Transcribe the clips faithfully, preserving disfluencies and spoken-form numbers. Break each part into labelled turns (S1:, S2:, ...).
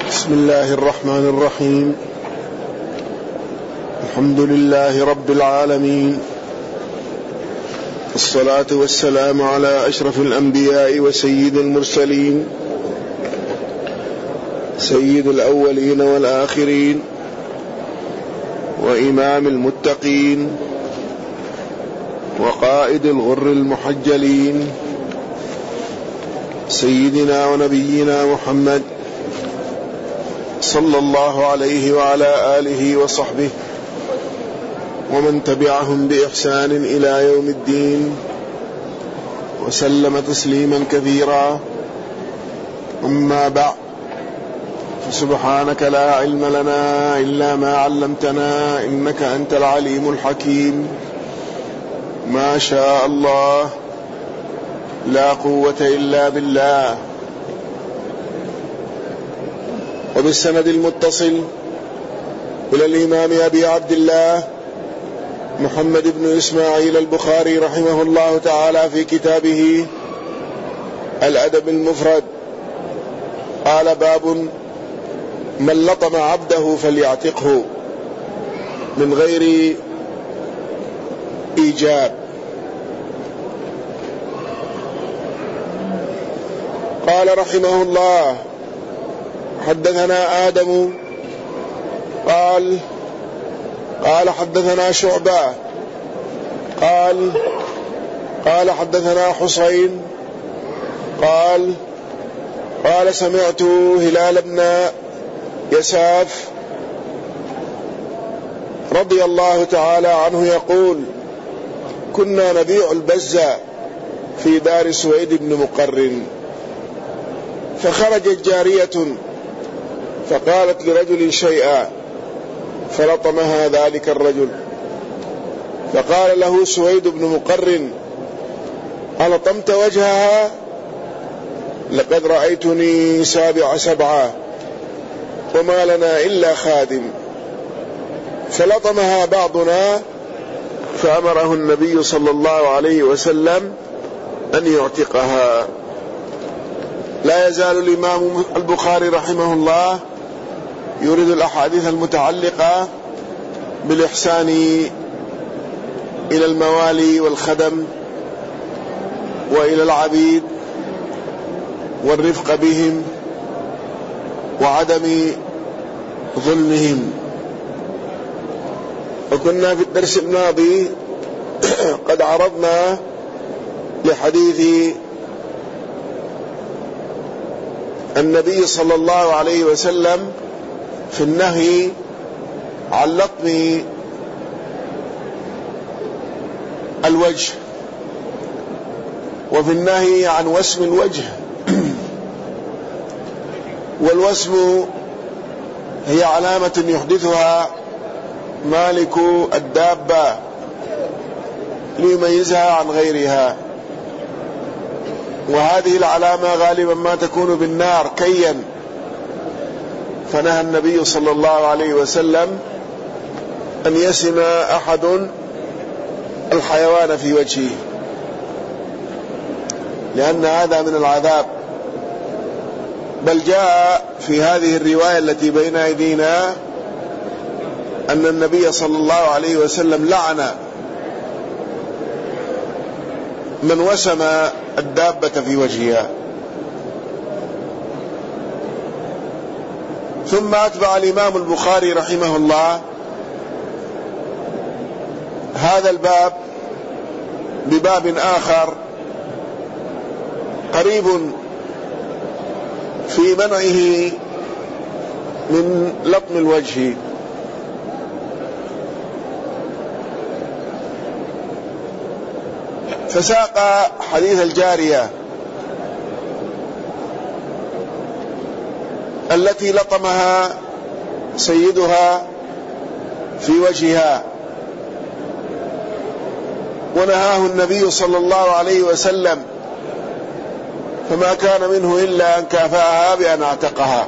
S1: بسم الله الرحمن الرحيم. الحمد لله رب العالمين، الصلاة والسلام على أشرف الأنبياء وسيد المرسلين، سيد الأولين والآخرين، وإمام المتقين، وقائد الغر المحجلين، سيدنا ونبينا محمد صلى الله عليه وعلى آله وصحبه ومن تبعهم بإحسان إلى يوم الدين، وسلم تسليما كثيرا. أما بعد، فسبحانك لا علم لنا إلا ما علمتنا إنك أنت العليم الحكيم. ما شاء الله، لا قوة إلا بالله. وبالسند المتصل إلى الإمام أبي عبد الله محمد بن إسماعيل البخاري رحمه الله تعالى في كتابه الأدب المفرد قال: باب من لطم عبده فليعتقه من غير إيجاب. قال رحمه الله: حدثنا آدم قال قال حدثنا شعبة قال قال حدثنا حسين قال قال سمعت هلال بن يساف رضي الله تعالى عنه يقول: كنا نبيع البزة في دار سويد بن مقرن، فخرجت جارية فقالت لرجل شيئا فلطمها ذلك الرجل، فقال له سويد بن مقرن: ألطمت وجهها؟ لقد رأيتني سابع سبعة وما لنا إلا خادم. فلطمها بعضنا، فأمره النبي صلى الله عليه وسلم أن يعتقها. لا يزال الإمام البخاري رحمه الله يريد الأحاديث المتعلقة بالإحسان إلى الموالي والخدم وإلى العبيد والرفق بهم وعدم ظلمهم. وكنا في الدرس الماضي قد عرضنا لحديث النبي صلى الله عليه وسلم في النهي عن لطم الوجه، وفي النهي عن وسم الوجه. والوسم هي علامة يحدثها مالك الدابة ليميزها عن غيرها، وهذه العلامة غالبا ما تكون بالنار كيا، فنهى النبي صلى الله عليه وسلم أن يسم أحد الحيوان في وجهه، لأن هذا من العذاب. بل جاء في هذه الرواية التي بين أيدينا أن النبي صلى الله عليه وسلم لعن من وسم الدابة في وجهها. ثم أتبع الإمام البخاري رحمه الله هذا الباب بباب آخر قريب في منعه من لطم الوجه. فساق حديث الجارية التي لطمها سيدها في وجهها، ونهاه النبي صلى الله عليه وسلم، فما كان منه إلا أن كافأها بأن اعتقها.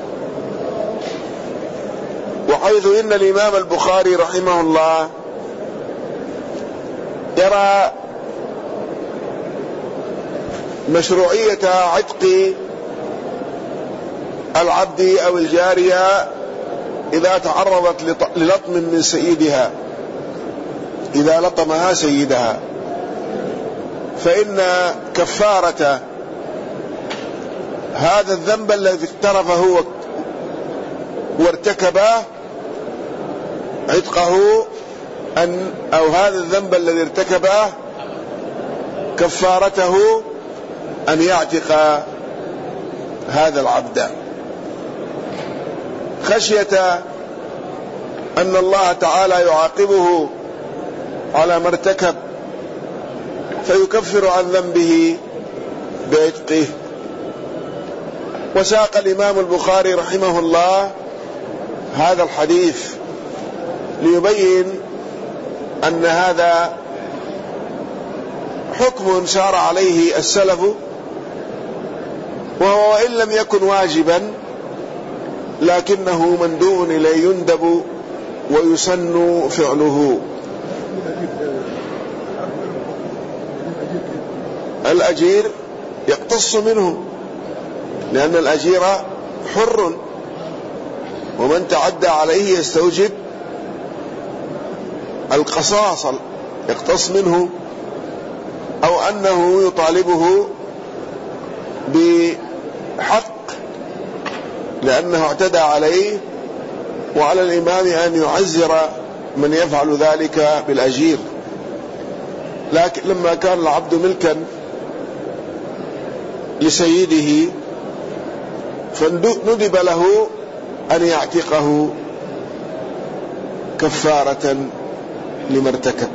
S1: وحيث إن الإمام البخاري رحمه الله يرى مشروعية عتق العبد أو الجارية إذا تعرضت للطم من سيدها، إذا لطمها سيدها، فإن كفارة هذا الذنب الذي اقترفه وارتكبه عتقه، أن أو هذا الذنب الذي ارتكبه كفارته أن يعتق هذا العبد، خشية أن الله تعالى يعاقبه على ما ارتكب فيكفر عن ذنبه بعتقه. وساق الإمام البخاري رحمه الله هذا الحديث ليبين أن هذا حكم سار عليه السلف، وهو وإن لم يكن واجبا لكنه مندوب إليه، يندب ويسن فعله. الأجير يقتص منه، لأن الأجير حر، ومن تعدى عليه يستوجب القصاص، يقتص منه، أو أنه يطالبه بحق لأنه اعتدى عليه، وعلى الإمام أن يعزر من يفعل ذلك بالأجير. لكن لما كان العبد ملكا لسيده فندب له أن يعتقه كفارة لما ارتكب.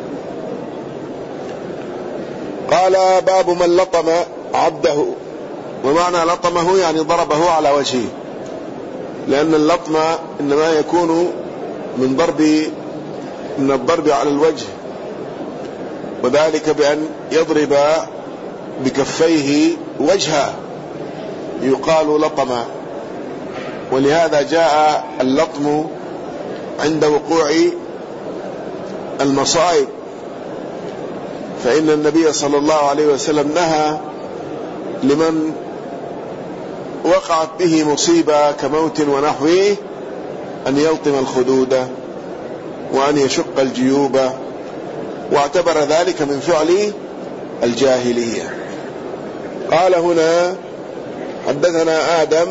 S1: قال: باب من لطم عبده. ومعنى لطمه يعني ضربه على وجهه، لأن اللطم إنما يكون من ضرب من الضرب على الوجه، وذلك بأن يضرب بكفيه وجهه يقال لطم. ولهذا جاء اللطم عند وقوع المصائب، فإن النبي صلى الله عليه وسلم نهى لمن وقعت به مصيبة كموت ونحوه أن يلطم الخدود وأن يشق الجيوب، واعتبر ذلك من فعل الجاهلية. قال هنا: حدثنا آدم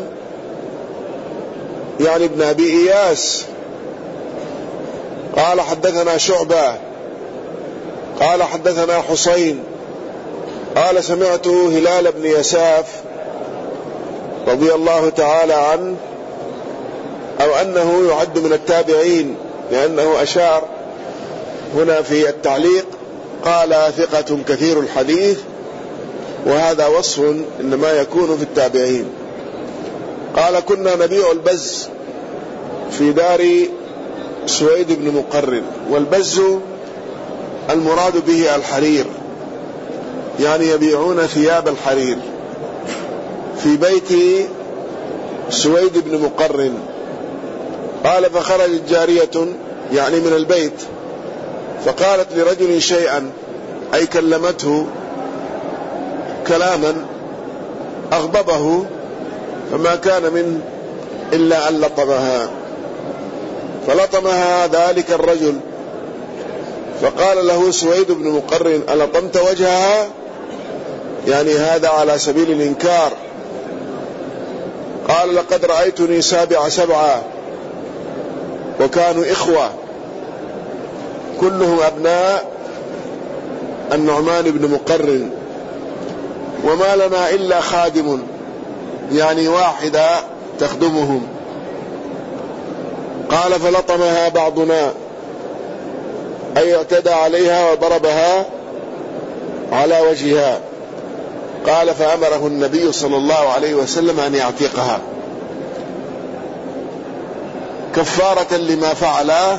S1: يعني ابن أبي إياس قال حدثنا شعبة قال حدثنا حسين قال: سمعت هلال بن يساف رضي الله تعالى عنه، أو أنه يعد من التابعين، لأنه أشار هنا في التعليق قال: ثقة كثير الحديث، وهذا وصف إنما يكون في التابعين. قال: كنا نبيع البز في دار سويد بن مقرن. والبز المراد به الحرير، يعني يبيعون ثياب الحرير في بيت سويد بن مقرن. قال: فخرجت جارية يعني من البيت فقالت لرجل شيئا، أي كلمته كلاما أغضبه، فما كان من إلا أن لطمها، فلطمها ذلك الرجل، فقال له سويد بن مقرن: ألطمت وجهها؟ يعني هذا على سبيل الإنكار. قال: لقد رأيتني سابع سبعة، وكانوا إخوة كلهم أبناء النعمان بن مقرن، وما لنا إلا خادم، يعني واحدة تخدمهم. قال: فلطمها بعضنا، أي اعتدى عليها وضربها على وجهها. قال: فأمره النبي صلى الله عليه وسلم أن يعتقها كفارة لما فعله،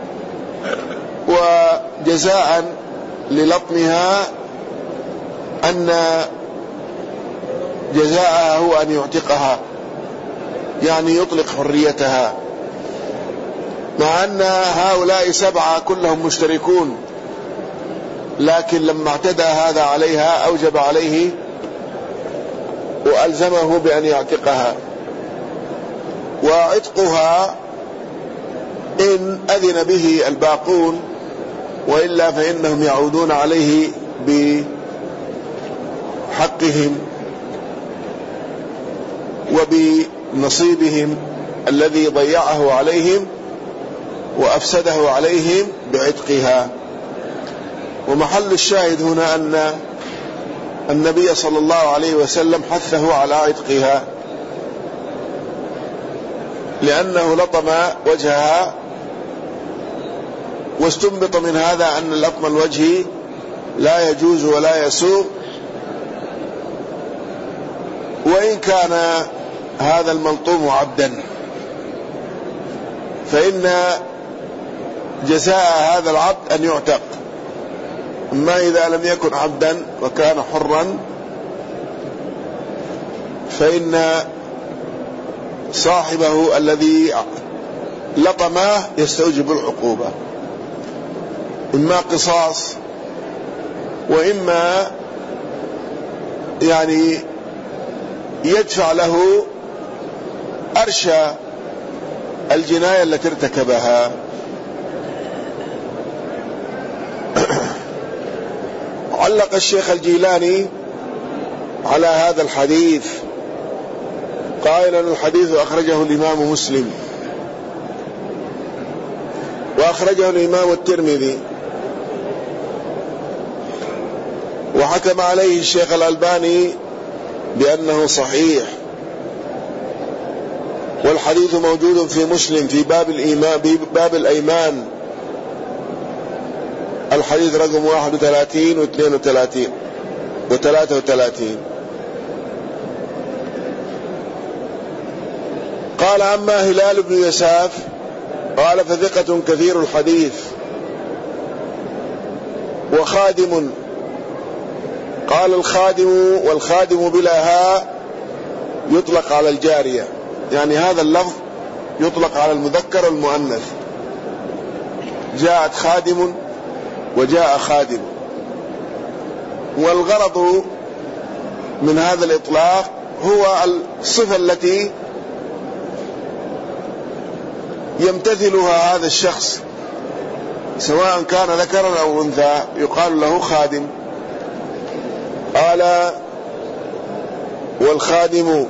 S1: وجزاء للطمها أن جزاءها هو أن يعتقها، يعني يطلق حريتها، مع أن هؤلاء سبعة كلهم مشتركون، لكن لما اعتدى هذا عليها أوجب عليه وألزمه بأن يعتقها. وعتقها إن أذن به الباقون، وإلا فإنهم يعودون عليه بحقهم وبنصيبهم الذي ضيعه عليهم وأفسده عليهم بعتقها. ومحل الشاهد هنا أن النبي صلى الله عليه وسلم حثه على عتقها، لأنه لطم وجهها، واستنبط من هذا أن لطم الوجه لا يجوز ولا يسوغ، وإن كان هذا الملطوم عبدا، فإن جزاء هذا العبد أن يعتق. أما إذا لم يكن عبدا وكان حرا فإن صاحبه الذي لطمه يستوجب العقوبة، إما قصاص وإما يعني يدفع له أرشى الجناية التي ارتكبها. علق الشيخ الجيلاني على هذا الحديث قائلا: الحديث أخرجه الإمام مسلم، وأخرجه الإمام الترمذي، وحكم عليه الشيخ الألباني بأنه صحيح، والحديث موجود في مسلم في باب الإيمان، باب الأيمان، الحديث رقم واحد وثلاثين واثنين وثلاثين وثلاثة وثلاثين. قال: أما هلال بن يساف قال فثقة كثير الحديث وخادم. قال: الخادم والخادم بلا هاء يطلق على الجارية، يعني هذا اللفظ يطلق على المذكر والمؤنث، جاءت خادم وجاء خادم. والغرض من هذا الإطلاق هو الصفة التي يمتثلها هذا الشخص، سواء كان ذكرا أو أنثى، يقال له خادم. قال: والخادم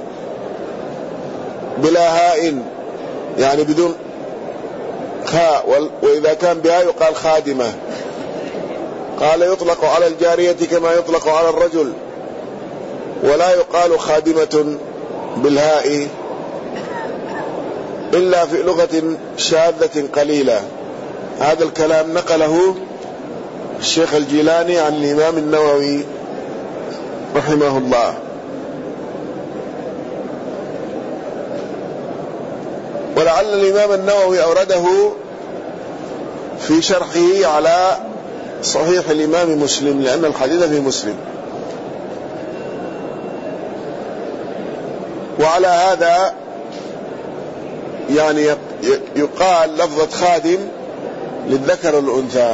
S1: بلا هاء، يعني بدون خاء، وإذا كان بها يقال خادمة. قال: يطلق على الجارية كما يطلق على الرجل، ولا يقال خادمة بالهاء إلا في لغة شاذة قليلة. هذا الكلام نقله الشيخ الجيلاني عن الإمام النووي رحمه الله. ولعل الإمام النووي أورده في شرحه على صحيح الإمام مسلم، لأن الحديث في مسلم. وعلى هذا يعني يقال لفظة خادم للذكر والأنثى،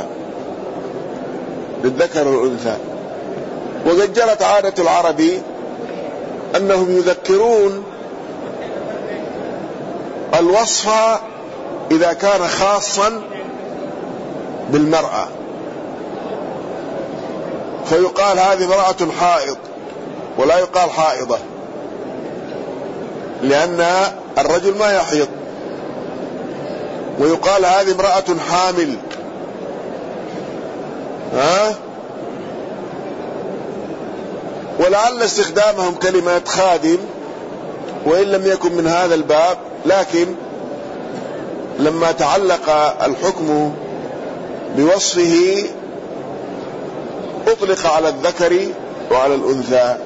S1: للذكر والأنثى. وقد جرت عادة العرب أنهم يذكرون الوصف إذا كان خاصا بالمرأة، فيقال هذه امرأة حائض، ولا يقال حائضة، لأن الرجل ما يحيض. ويقال هذه امرأة حامل، ها؟ ولعل استخدامهم كلمة خادم وإن لم يكن من هذا الباب، لكن لما تعلق الحكم بوصفه أطلق على الذكر وعلى الأنثى،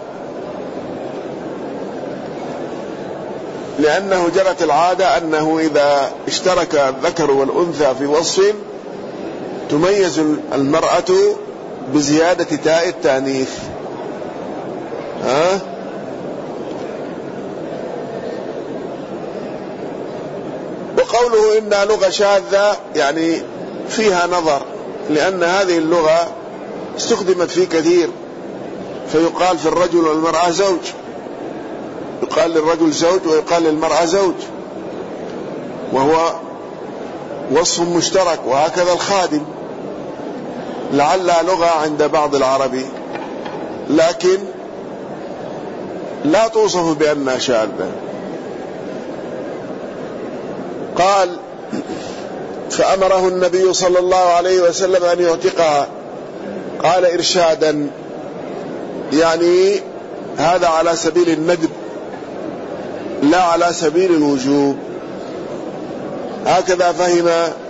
S1: لأنه جرت العادة أنه إذا اشترك الذكر والأنثى في وصف تميز المرأة بزيادة تاء التانيث. ها؟ وقوله إنها لغة شاذة يعني فيها نظر، لأن هذه اللغة استخدمت في كثير، فيقال في الرجل والمرأة زوج، يقال للرجل زوج ويقال للمرأة زوج، وهو وصف مشترك، وهكذا الخادم لعلها لغة عند بعض العرب لكن لا توصف بأنها شاذة. قال: فأمره النبي صلى الله عليه وسلم أن يعتقها. قال: إرشادا، يعني هذا على سبيل الندب لا على سبيل الوجوب. هكذا فهم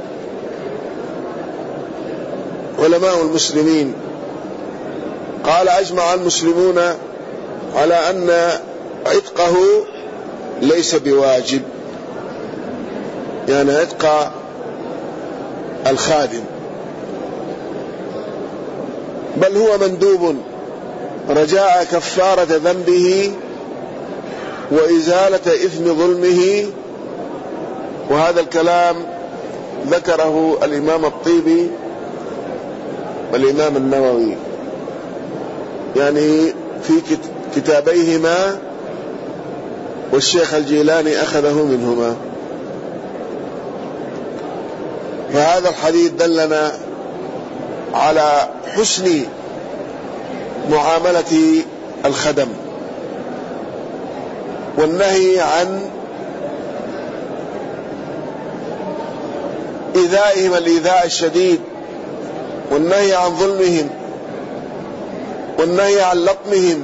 S1: علماء المسلمين. قال: أجمع المسلمون على أن عتقه ليس بواجب، يعني عتق الخادم، بل هو مندوب رجاء كفارة ذنبه وإزالة إثم ظلمه. وهذا الكلام ذكره الإمام الطيبي والإمام النووي، يعني في كتابيهما، والشيخ الجيلاني أخذه منهما. فهذا الحديث دلنا على حسن معاملة الخدم والنهي عن إيذائهم الإيذاء الشديد، والنهي عن ظلمهم، والنهي عن لطمهم،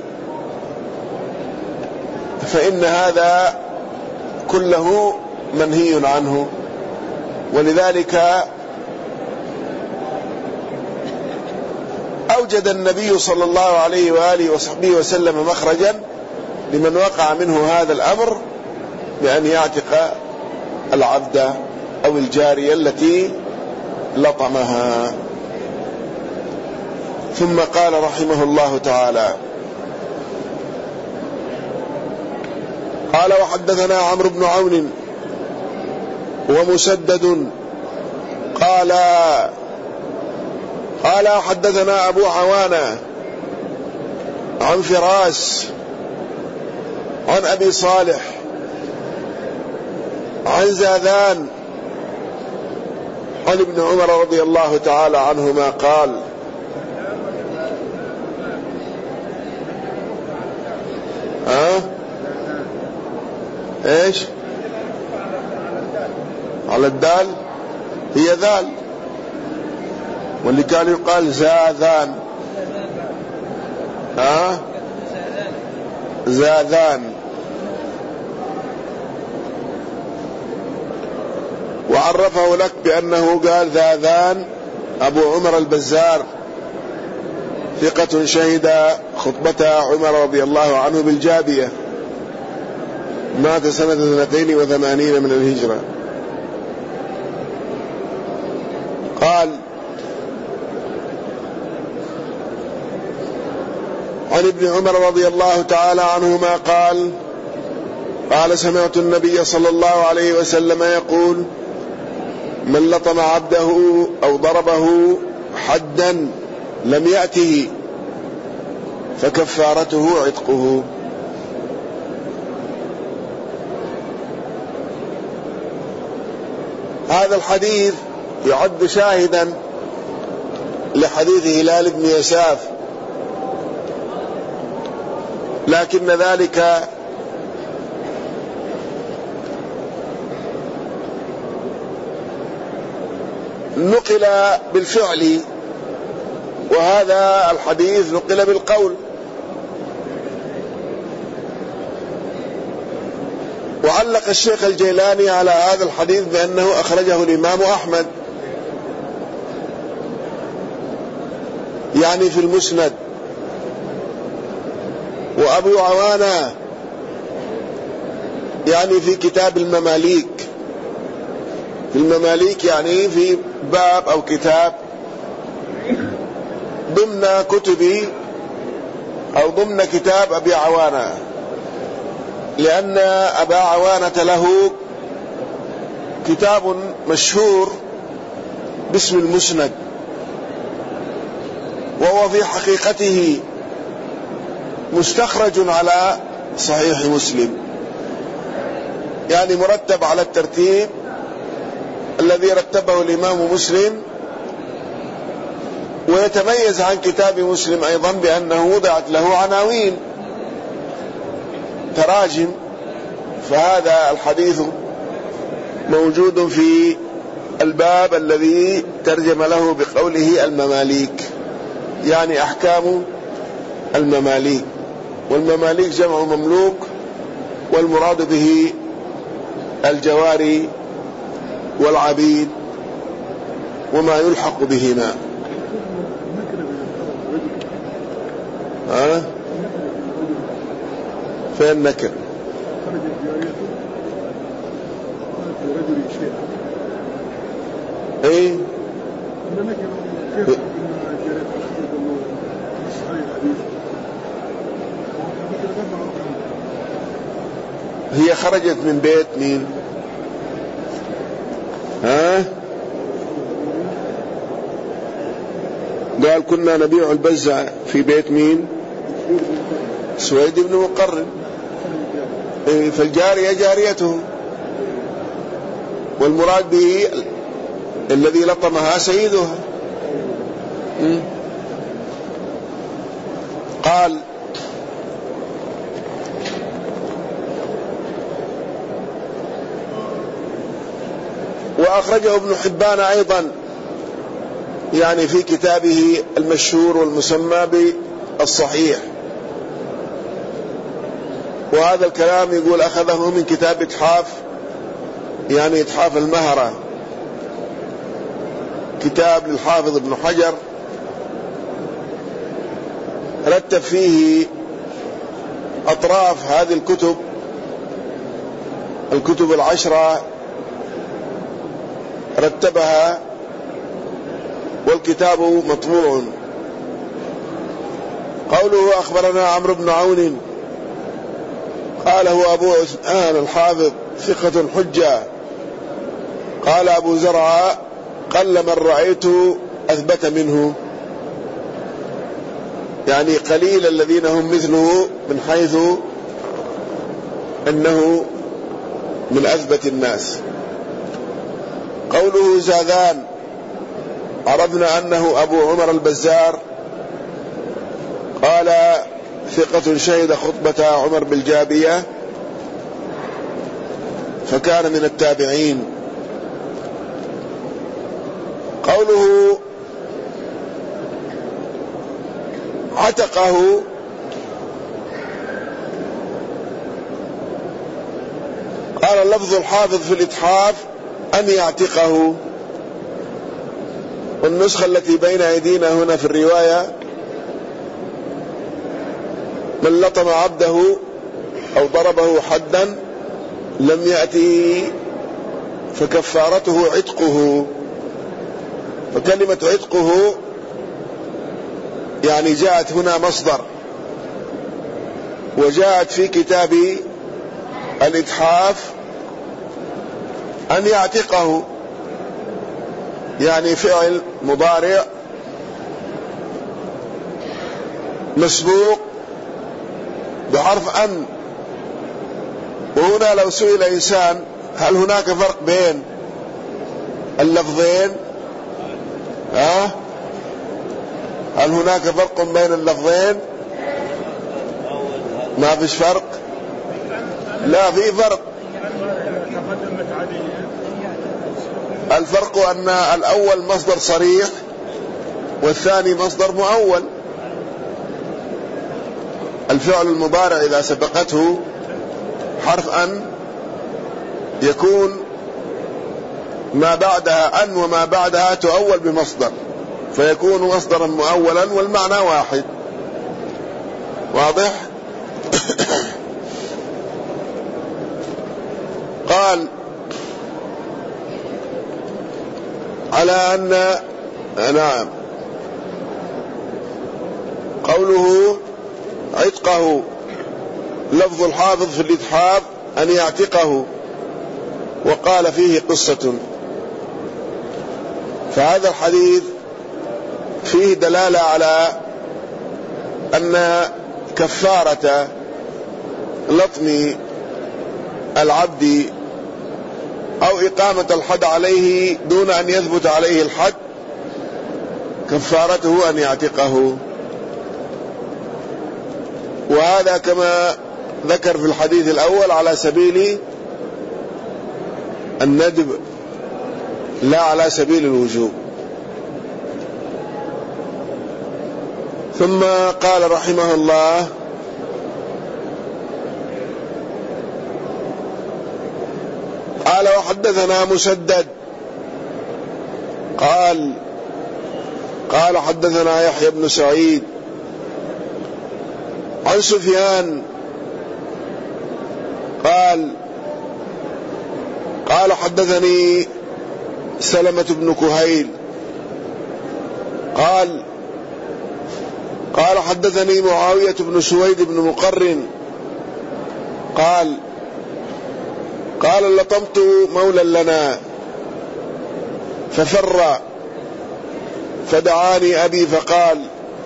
S1: فإن هذا كله منهي عنه. ولذلك أوجد النبي صلى الله عليه وآله وصحبه وسلم مخرجا لمن وقع منه هذا الأمر بأن يعتق العبد أو الجارية التي لطمها. ثم قال رحمه الله تعالى: قال: وحدثنا عمرو بن عون ومسدد قال قال حدثنا أبو عوانة عن فراس عن أبي صالح عن زاذان عن ابن عمر رضي الله تعالى عنهما قال: ها ايش على الدال؟ هي ذال، واللي كان يقال زاذان. ها زاذان. وعرفه لك بأنه قال زاذان أبو عمر البزار، ثقة شهد خطبة عمر رضي الله عنه بالجابية، مات سنة اثنتين وثمانين من الهجرة. قال: عن ابن عمر رضي الله تعالى عنهما قال: قال: سمعت النبي صلى الله عليه وسلم يقول: من لطم عبده أو ضربه حدا لم يأته فكفارته عتقه. هذا الحديث يعد شاهدا لحديث هلال بن يساف، لكن ذلك نقل بالفعل، وهذا الحديث نقل بالقول. وعلق الشيخ الجيلاني على هذا الحديث بأنه أخرجه الإمام أحمد، يعني في المسند، وأبو عوانة يعني في كتاب المماليك، في المماليك يعني في باب أو كتاب ضمن كتب أو ضمن كتاب أبي عوانة، لأن أبا عوانة له كتاب مشهور باسم المسند، وهو في حقيقته مستخرج على صحيح مسلم، يعني مرتب على الترتيب الذي رتبه الإمام مسلم، ويتميز عن كتاب مسلم أيضا بأنه وضعت له عناوين تراجم. فهذا الحديث موجود في الباب الذي ترجم له بقوله المماليك، يعني أحكام المماليك. والمماليك جمع مملوك، والمراد به الجواري والعبيد وما يلحق بهما. ها؟ فين نكر؟ ايه هي خرجت من بيت مين؟ ها؟ قال كنا نبيع البزة في بيت مين؟ سويد بن مقرن. إيه فالجارية جاريته، والمراد به الذي لطمها سيدها. قال وأخرجه ابن حبان أيضا، يعني في كتابه المشهور والمسمى بالصحيح. وهذا الكلام يقول أخذه من كتاب إتحاف، يعني إتحاف المهرة، كتاب للحافظ ابن حجر رتب فيه أطراف هذه الكتب الكتب العشرة، رتبها، والكتاب مطبوع. قوله أخبرنا عمرو بن عون قال هو أبو عثمان الحافظ ثقة حجة. قال أبو زرعة قل من رأيت أثبت منه، يعني قليل الذين هم مثله من حيث أنه من أثبت الناس. قوله زاذان عرفنا أنه أبو عمر البزار، قال ثقة شهد خطبة عمر بالجابية، فكان من التابعين. قوله عتقه قال لفظ الحافظ في الإتحاف أن يعتقه، والنسخة التي بين أيدينا هنا في الرواية من لطم عبده أو ضربه حدا لم يأتي فكفارته عتقه. فكلمة عتقه يعني جاءت هنا مصدر، وجاءت في كتاب الإتحاف أن يعتقه، يعني فعل مضارع مسبوق بحرف أن. وهنا لو سئل إنسان هل هناك فرق بين اللفظين؟ ها؟ هل هناك فرق بين اللفظين؟ ما فيش فرق؟ لا في فرق. الفرق أن الأول مصدر صريح والثاني مصدر مؤول. الفعل المضارع إذا سبقته حرف أن يكون ما بعدها أن وما بعدها تؤول بمصدر، فيكون مصدرا مؤولا والمعنى واحد. واضح؟ قال على أن نعم قوله عتقه لفظ الحافظ في الإتحاف أن يعتقه، وقال فيه قصة. فهذا الحديث فيه دلالة على أن كفارة لطم العبد أو إقامة الحد عليه دون أن يثبت عليه الحد كفارته أن يعتقه. وهذا كما ذكر في الحديث الأول على سبيل الندب لا على سبيل الوجوب. ثم قال رحمه الله: قال وحدثنا مسدد قال قال حدثنا يحيى بن سعيد عن سفيان قال قال حدثني سلمة بن كهيل قال قال حدثني معاوية بن سويد بن مقرن قال قال لطمت مولا لنا ففر فدعاني أبي فقال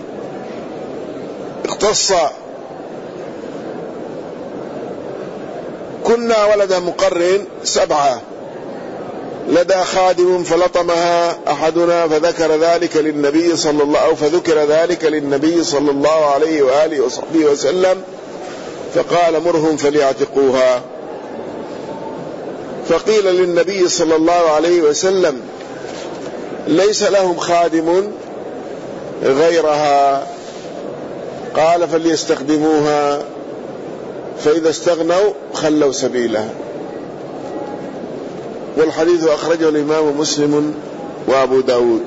S1: اقتص كنا ولد مقرن سبعة لدى خادم فلطمها أحدنا فذكر ذلك للنبي صلى الله أو فذكر ذلك للنبي صلى الله عليه وآله وصحبه وسلم فقال مرهم فليعتقوها. فقيل للنبي صلى الله عليه وسلم ليس لهم خادم غيرها قال فليستخدموها فإذا استغنوا خلوا سبيلها. والحديث أخرجه الإمام مسلم وأبو داود.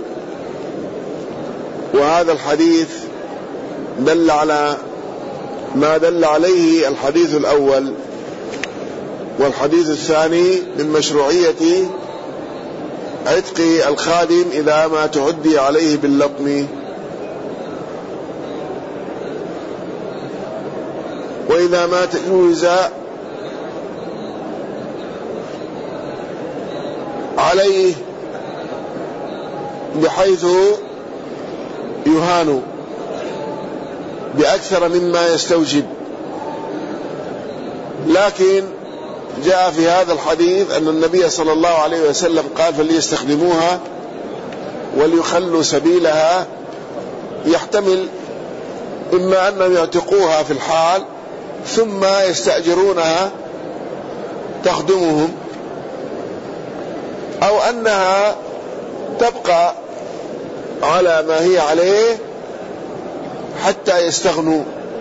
S1: وهذا الحديث دل على ما دل عليه الحديث الأول، والحديث الثاني من مشروعية عتق الخادم إذا ما تعدي عليه باللطم. وإذا ما تجوز عليه بحيث يهان بأكثر مما يستوجب. لكن جاء في هذا الحديث أن النبي صلى الله عليه وسلم قال فليستخدموها وليخلوا سبيلها، يحتمل إما أنهم يعتقوها في الحال ثم يستأجرونها تخدمهم، أو أنها تبقى على ما هي عليه حتى يستغنوا،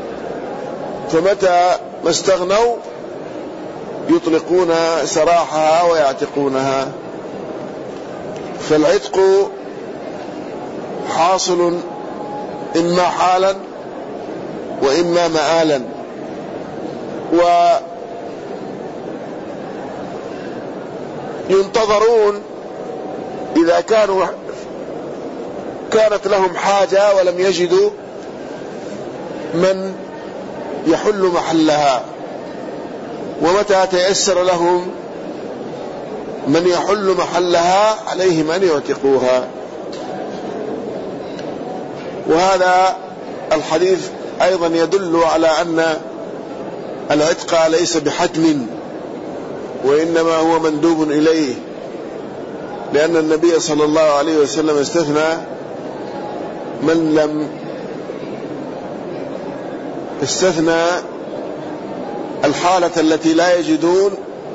S1: فمتى ما استغنوا يطلقون سراحها ويعتقونها. فالعتق حاصل إما حالا وإما مآلا. وينتظرون إذا كانوا كانت لهم حاجة ولم يجدوا من يحل محلها، ومتى تيسر لهم من يحل محلها عليهم أن يعتقوها. وهذا الحديث أيضا يدل على أن العتق ليس بحتم، وإنما هو مندوب إليه، لأن النبي صلى الله عليه وسلم استثنى من لم استثنى الحالة التي لا يجدون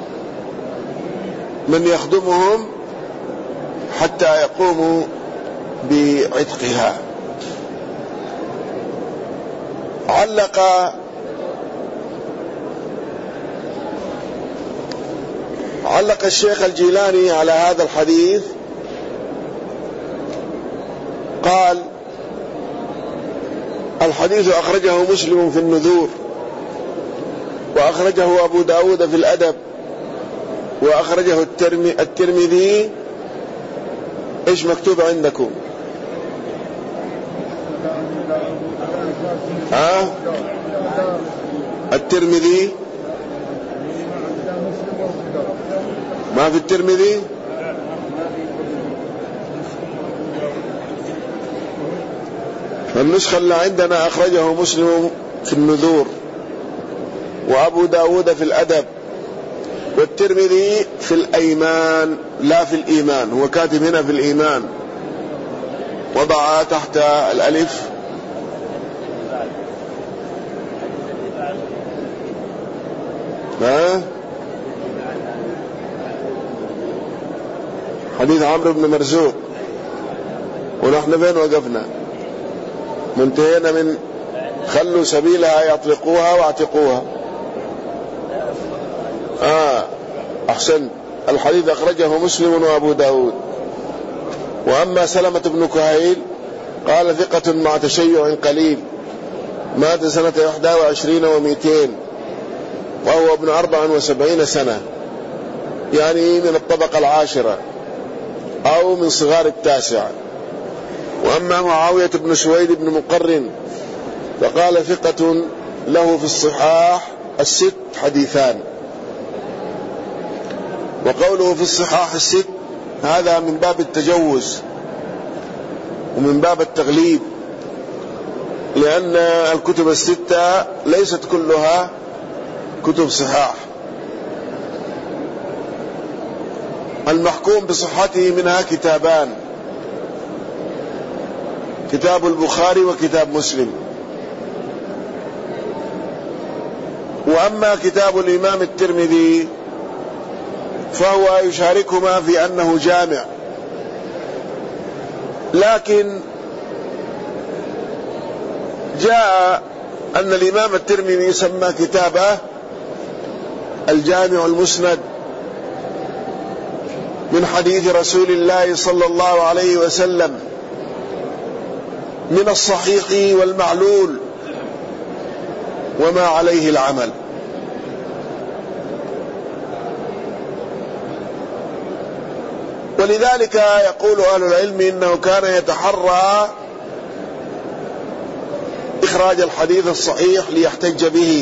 S1: من يخدمهم حتى يقوموا بعتقها. علق علق الشيخ الجيلاني على هذا الحديث قال الحديث أخرجه مسلم في النذور، وأخرجه أبو داود في الأدب، وأخرجه الترمذي. إيش مكتوب عندكم؟ ها؟ الترمذي ما في الترمذي؟ النسخة اللي عندنا أخرجه مسلم في النذور، وأبو داود في الأدب، والترمذي في الأيمان لا في الإيمان، هو كاتب هنا في الإيمان، وضع تحت الألف ما حديث عمرو بن مرزوق. ونحن فين وقفنا؟ منتهينا من خلوا سبيلها يطلقوها واعتقوها. آه أحسن. الحديث أخرجه مسلم وأبو داود. وأما سلمة بن كهيل قال ثقة مع تشيع قليل، مات سنة إحدى وعشرين ومئتين وهو ابن أربع وسبعين سنة، يعني من الطبقة العاشرة أو من صغار التاسعة. وأما معاوية بن سويد بن مقرن فقال ثقة له في الصحاح الست حديثان. وقوله في الصحاح الست هذا من باب التجوز ومن باب التغليب، لأن الكتب الستة ليست كلها كتب صحاح. المحكوم بصحته منها كتابان، كتاب البخاري وكتاب مسلم. وأما كتاب الإمام الترمذي فهو يشاركهما في أنه جامع، لكن جاء أن الإمام الترمذي سمى كتابه الجامع المسند من حديث رسول الله صلى الله عليه وسلم من الصحيح والمعلول وما عليه العمل. ولذلك يقول أهل العلم إنه كان يتحرى إخراج الحديث الصحيح ليحتج به،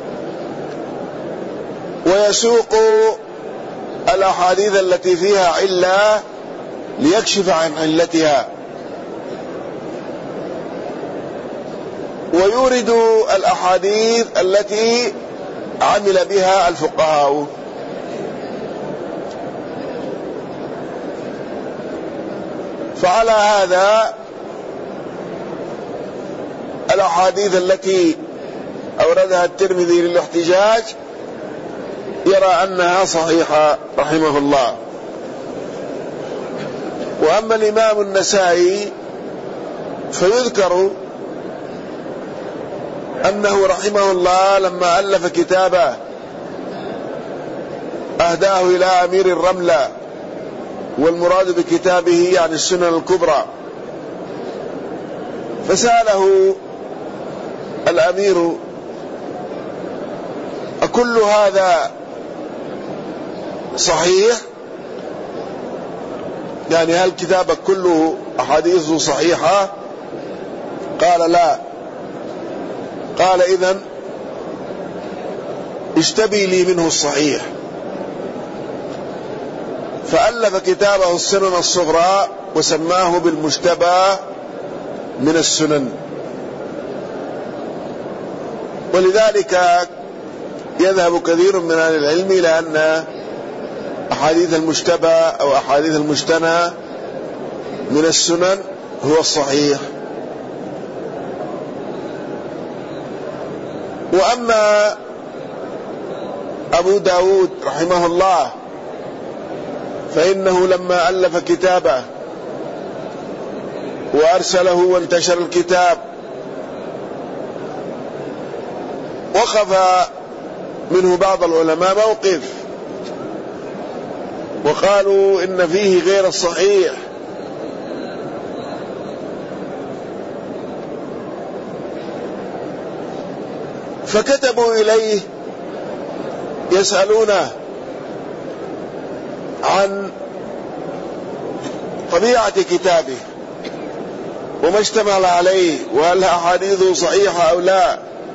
S1: ويسوق الأحاديث التي فيها علة ليكشف عن علتها، ويورد الأحاديث التي عمل بها الفقهاء. فعلى هذا الأحاديث التي أوردها الترمذي للاحتجاج يرى أنها صحيحة رحمه الله. وأما الإمام النسائي فيذكر أنه رحمه الله لما ألف كتابه أهداه إلى أمير الرملة، والمراد بكتابه يعني السنن الكبرى، فسأله الأمير أكل هذا صحيح؟ يعني هل كتابك كله أحاديثه صحيحة؟ قال لا. قال إذن اشتبي لي منه الصحيح. فألف كتابه السنن الصغرى وسماه بالمشتبى من السنن. ولذلك يذهب كثير من أهل العلم إلى أن أحاديث المشتبى أو أحاديث المجتنى من السنن هو الصحيح. وأما أبو داود رحمه الله فإنه لما ألف كتابه وأرسله وانتشر الكتاب وقف منه بعض العلماء موقف وقالوا إن فيه غير الصحيح، فكتبوا إليه يسألونه عن طبيعة كتابه وما اشتمل عليه وهل أحاديثه صحيحة أو لا.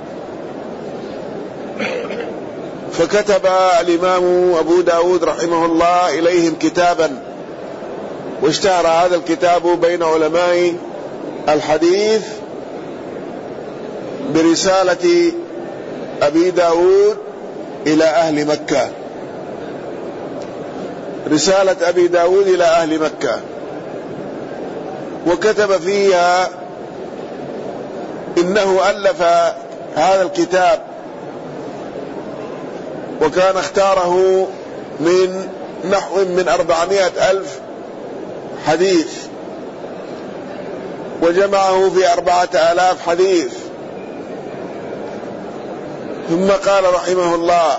S1: فكتب الإمام أبو داود رحمه الله إليهم كتابا، واشتهر هذا الكتاب بين علماء الحديث برسالة أبي داود إلى أهل مكة. رسالة أبي داود إلى أهل مكة، وكتب فيها إنه ألف هذا الكتاب وكان اختاره من نحو من أربعمائة ألف حديث، وجمعه في أربعة آلاف حديث. ثم قال رحمه الله: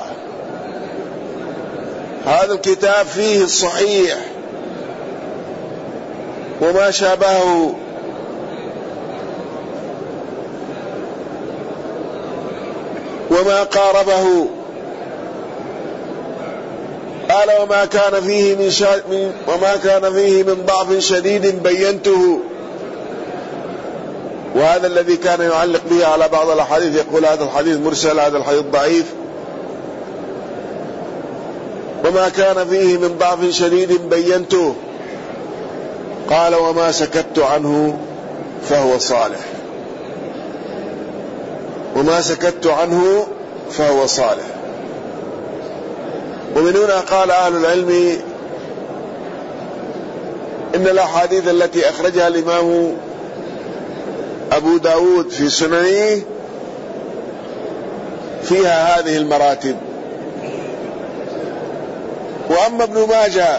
S1: هذا الكتاب فيه الصحيح وما شابهه، وما قاربه. قال: وما كان فيه من, شا... من وما كان فيه من ضعف شديد بينته. وهذا الذي كان يعلق به على بعض الأحاديث، يقول هذا الحديث مرسل، هذا الحديث ضعيف. وما كان فيه من ضعف شديد بينته. قال: وما سكت عنه فهو صالح. وما سكت عنه فهو صالح. ومن هنا قال أهل العلم إن الأحاديث التي أخرجها الإمام أبو داود في سننه فيها هذه المراتب. وأما ابن ماجه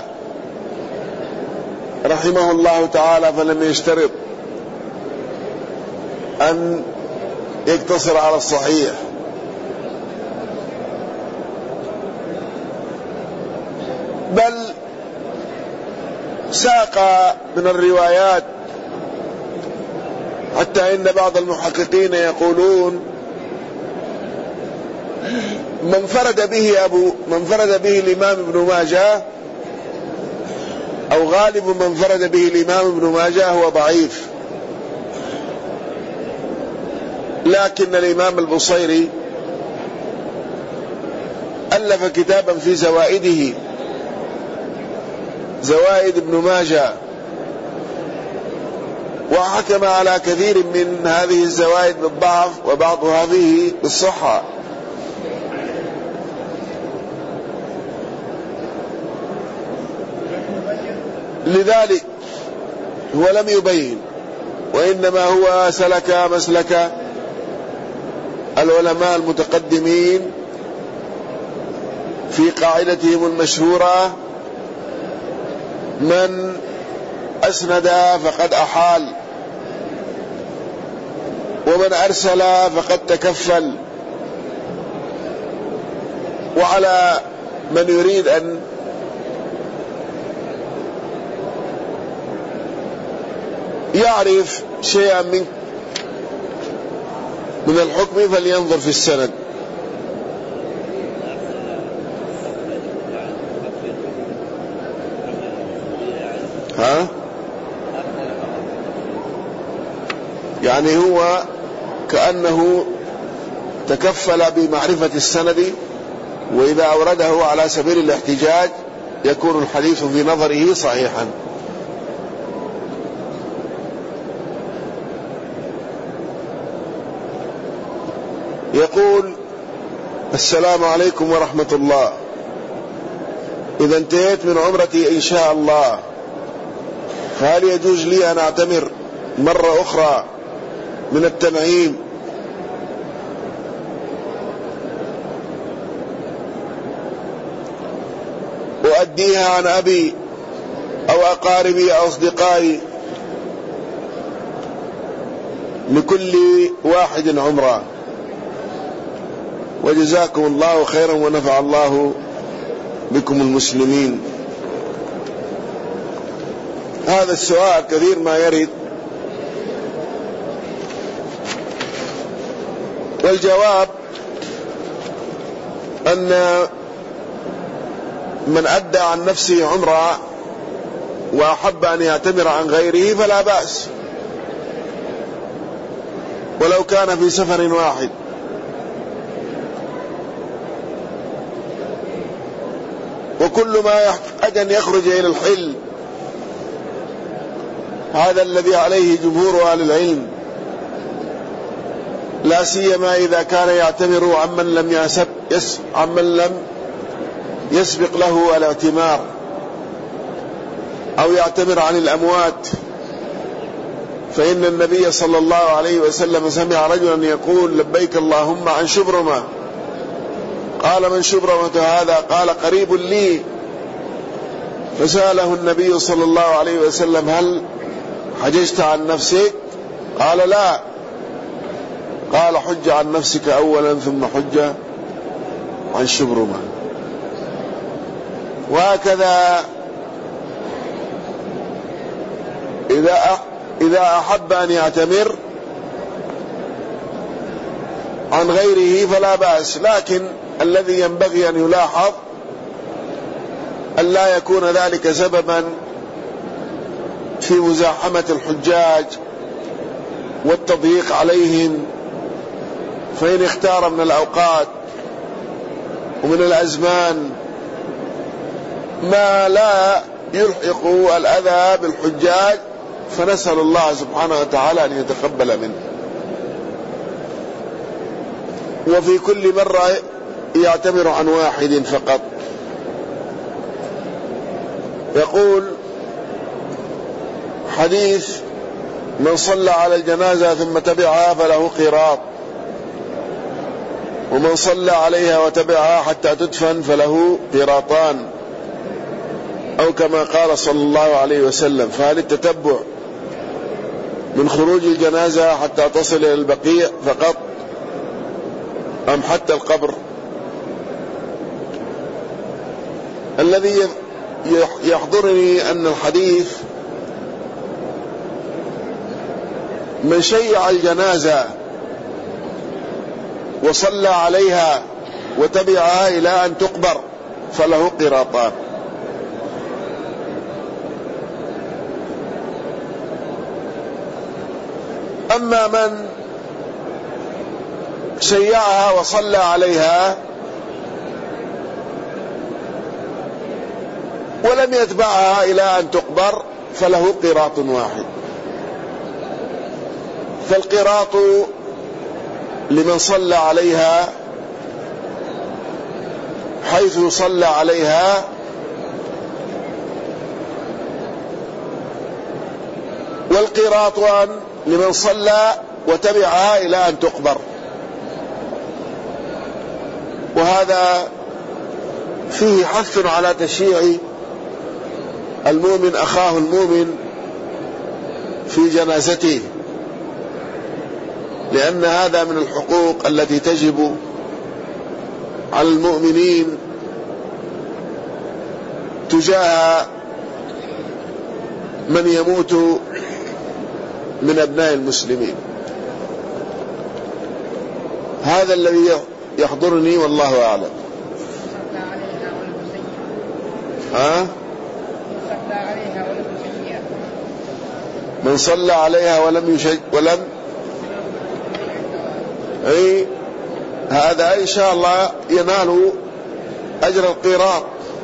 S1: رحمه الله تعالى فلم يشترط أن يقتصر على الصحيح، بل ساق من الروايات، حتى إن بعض المحققين يقولون من فرد به أبو من فرد به الإمام ابن ماجه، أو غالب من فرد به الإمام ابن ماجه هو ضعيف. لكن الإمام البصيري ألف كتابا في زوائده، زوائد ابن ماجه، وحكم على كثير من هذه الزوائد بالضعف وبعضها فيه بالصحة. لذلك هو لم يبين، وإنما هو سلك مسلك العلماء المتقدمين في قاعدتهم المشهورة: من أسند فقد أحال، ومن أرسل فقد تكفل. وعلى من يريد أن يعرف شيئا من من الحكم فلينظر في السند. ها؟ يعني هو كأنه تكفل بمعرفة السند، وإذا أورده على سبيل الاحتجاج يكون الحديث في نظره صحيحا. يقول: السلام عليكم ورحمة الله. إذا انتهيت من عمرتي إن شاء الله، فهل يجوز لي أن أعتمر مرة أخرى من التنعيم؟ وأديها عن أبي أو أقاربي أو أصدقائي، لكل واحد عمره. وجزاكم الله خيرا ونفع الله بكم المسلمين. هذا السؤال كثير ما يرد، والجواب أن من أدى عن نفسه عمره وأحب أن يعتمر عن غيره فلا بأس، ولو كان في سفر واحد. وكل ما يحتاج أن يخرج إلى الحل، هذا الذي عليه جمهور أهل العلم، لا سيما إذا كان يعتمر عمن لم يسبق عمن لم يسبق له الاعتمار. أو يعتمر عن الأموات، فإن النبي صلى الله عليه وسلم سمع رجلا يقول لبيك اللهم عن شبرمة، قال من شبرمة هذا؟ قال قريب لي. فسأله النبي صلى الله عليه وسلم هل حججت عن نفسك؟ قال لا. قال حج عن نفسك أولا ثم حج عن شبرمة. وهكذا إذا إذا أحب أن يعتمر عن غيره فلا بأس، لكن الذي ينبغي أن يلاحظ أن لا يكون ذلك سببا في مزاحمة الحجاج والتضييق عليهم، فإن اختار من الأوقات ومن الأزمان ما لا يلحق الأذى بالحجاج فنسأل الله سبحانه وتعالى أن يتقبل منه. وفي كل مرة يعتمر عن واحد فقط. يقول حديث من صلى على الجنازة ثم تبعها فله قيراط، ومن صلى عليها وتبعها حتى تدفن فله قيراطان، أو كما قال صلى الله عليه وسلم. فهل التتبع من خروج الجنازة حتى تصل إلى البقيع فقط أم حتى القبر؟ الذي يحضرني أن الحديث من شيع الجنازة وصلى عليها وتبعها إلى أن تقبر فله قيراطان. أما من شيعها وصلى عليها ولم يتبعها إلى أن تقبر فله قيراط واحد. فالقيراط لمن صلى عليها حيث صلى عليها، والقيراطان لمن صلى وتبعها إلى أن تقبر. وهذا فيه حث على تشييع المؤمن أخاه المؤمن في جنازته، لأن هذا من الحقوق التي تجب على المؤمنين تجاه من يموت من أبناء المسلمين. هذا الذي يحضرني والله أعلم. ها؟ من صلى عليها ولم يشج ولم أي هذا إن شاء الله ينال أجر القيراط.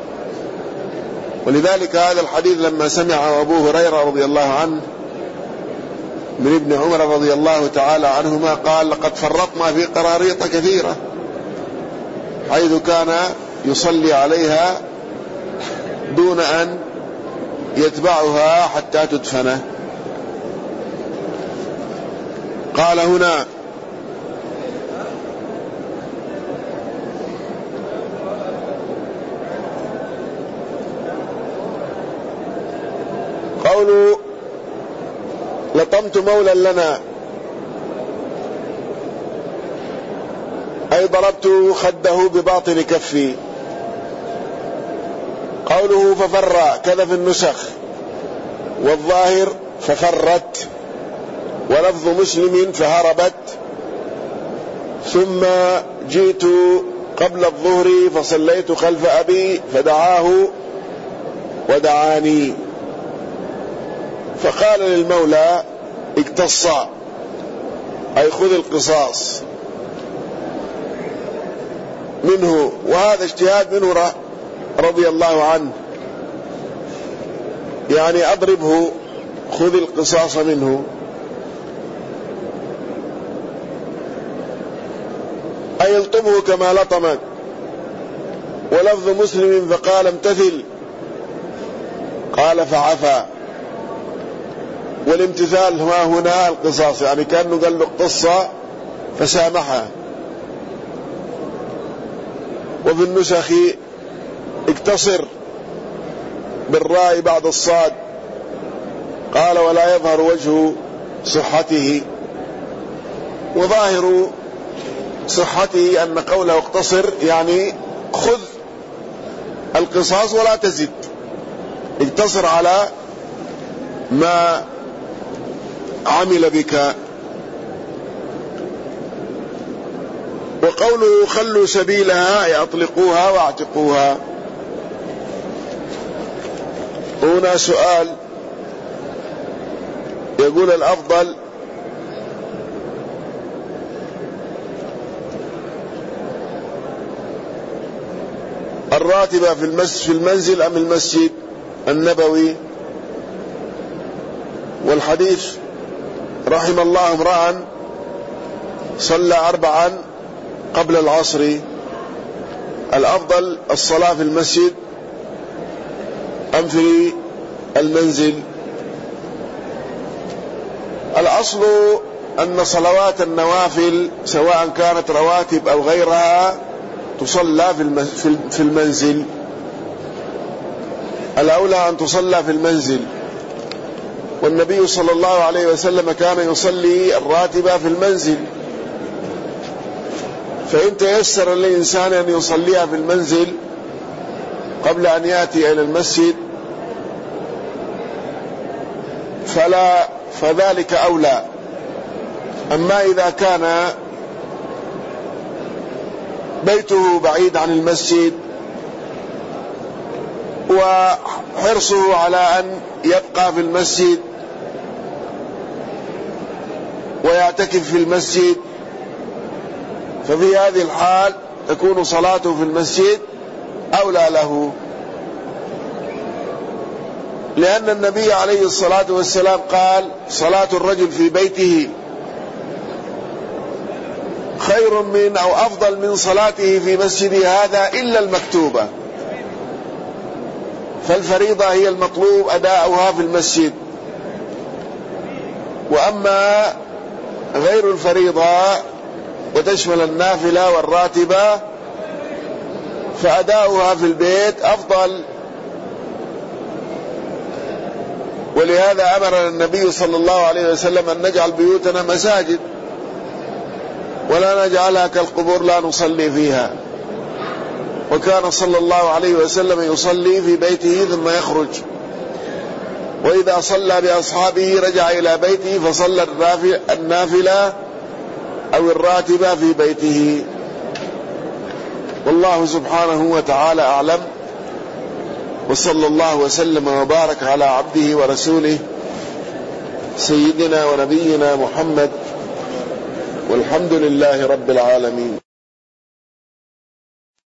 S1: ولذلك هذا الحديث لما سمع أبو هريرة رضي الله عنه من ابن عمر رضي الله تعالى عنهما قال لقد فرطنا في قراريط كثيرة، حيث كان يصلي عليها دون أن يتبعها حتى تدفن. قال هنا قولوا لطمت مولا لنا، أي ضربت خده بباطن كفي. قوله ففر كذا في النسخ، والظاهر ففرت، ولفظ مسلم فهربت. ثم جئت قبل الظهر فصليت خلف أبي فدعاه ودعاني، فقال للمولى اقتص، أي خذ القصاص منه. وهذا اجتهاد منه رضي الله عنه، يعني أضربه خذ القصاص منه، أي الطمه كما لطمك. ولفظ مسلم فقال امتثل، قال فعفا. والامتثال ما هنا القصاص، يعني كأنه قال له قصة فسامحها. وفي النسخ اقتصر بالراء بعد الصاد، قال ولا يظهر وجه صحته. وظاهر صحته أن قوله اقتصر يعني خذ القصاص ولا تزد، اقتصر على ما عمل بك. وقوله خلوا سبيلها أي أطلقوها واعتقوها. هنا سؤال، يقول الأفضل الراتبة في المسجد في المنزل أم المسجد النبوي؟ والحديث رحم الله امرأ صلى أربعا قبل العصر، الأفضل الصلاة في المسجد أم في المنزل؟ الأصل أن صلوات النوافل سواء كانت رواتب أو غيرها تصلى في المنزل، الأولى أن تصلى في المنزل. والنبي صلى الله عليه وسلم كان يصلي الراتبة في المنزل، فإن تيسر للإنسان أن يصليها في المنزل قبل أن يأتي إلى المسجد فلا فذلك أولى. أما إذا كان بيته بعيد عن المسجد وحرصه على أن يبقى في المسجد ويعتكف في المسجد، ففي هذه الحال تكون صلاته في المسجد أولى له، لأن النبي عليه الصلاة والسلام قال صلاة الرجل في بيته خير من أو أفضل من صلاته في مسجد هذا إلا المكتوبة، فالفريضة هي المطلوب أداؤها في المسجد، وأما غير الفريضة وتشمل النافلة والراتبة فأداؤها في البيت أفضل. ولهذا أمرنا النبي صلى الله عليه وسلم أن نجعل بيوتنا مساجد ولا نجعلها كالقبور لا نصلي فيها. وكان صلى الله عليه وسلم يصلي في بيته ثم يخرج، وإذا صلى بأصحابه رجع إلى بيته فصلى النافلة أو الراتبة في بيته. والله سبحانه وتعالى أعلم، وصلى الله وسلم وبارك على عبده ورسوله سيدنا ونبينا محمد، والحمد لله رب العالمين.